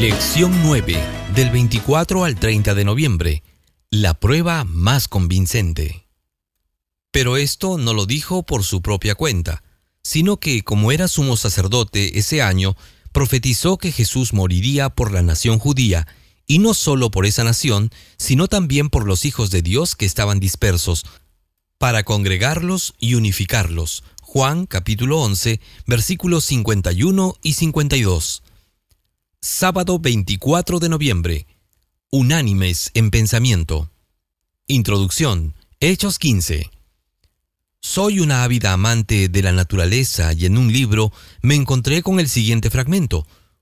Lección 9, del 24 al 30 de noviembre. La prueba más convincente. Pero esto no lo dijo por su propia cuenta, sino que, como era sumo sacerdote ese año, profetizó que Jesús moriría por la nación judía, y no solo por esa nación, sino también por los hijos de Dios que estaban dispersos, para congregarlos y unificarlos. Juan capítulo 11, versículos 51 y 52. Sábado 24 de noviembre. Unánimes en pensamiento. Introducción. Hechos 15. Soy una ávida amante de la naturaleza y en un libro me encontré con el siguiente fragmento.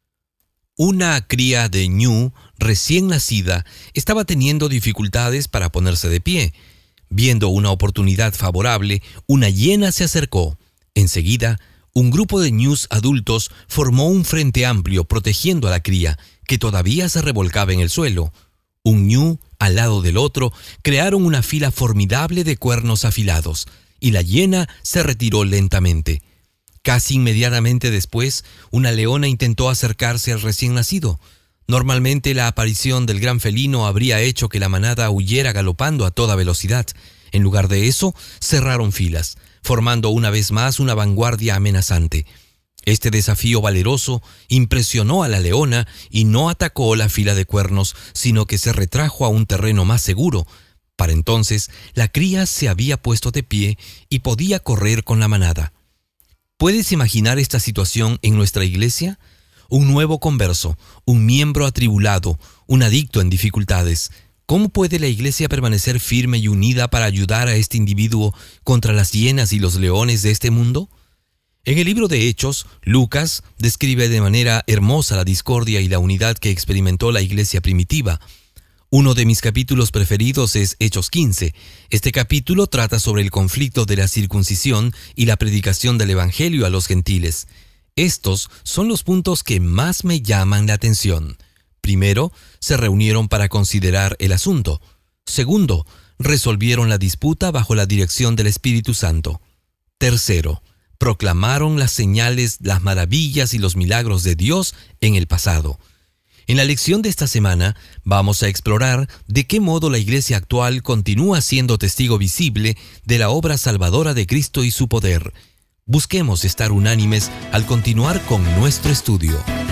Una cría de ñu recién nacida estaba teniendo dificultades para ponerse de pie. Viendo una oportunidad favorable, una hiena se acercó. Enseguida, un grupo de ñus adultos formó un frente amplio protegiendo a la cría, que todavía se revolcaba en el suelo. Un ñu al lado del otro crearon una fila formidable de cuernos afilados, y la hiena se retiró lentamente. Casi inmediatamente después, una leona intentó acercarse al recién nacido. Normalmente la aparición del gran felino habría hecho que la manada huyera galopando a toda velocidad. En lugar de eso, cerraron filas, formando una vez más una vanguardia amenazante. Este desafío valeroso impresionó a la leona y no atacó la fila de cuernos, sino que se retrajo a un terreno más seguro. Para entonces, la cría se había puesto de pie y podía correr con la manada. ¿Puedes imaginar esta situación en nuestra iglesia? Un nuevo converso, un miembro atribulado, un adicto en dificultades. ¿Cómo puede la iglesia permanecer firme y unida para ayudar a este individuo contra las hienas y los leones de este mundo? En el libro de Hechos, Lucas describe de manera hermosa la discordia y la unidad que experimentó la iglesia primitiva. Uno de mis capítulos preferidos es Hechos 15. Este capítulo trata sobre el conflicto de la circuncisión y la predicación del evangelio a los gentiles. Estos son los puntos que más me llaman la atención. Primero, se reunieron para considerar el asunto. Segundo, resolvieron la disputa bajo la dirección del Espíritu Santo. Tercero, proclamaron las señales, las maravillas y los milagros de Dios en el pasado. En la lección de esta semana vamos a explorar de qué modo la iglesia actual continúa siendo testigo visible de la obra salvadora de Cristo y su poder. Busquemos estar unánimes al continuar con nuestro estudio.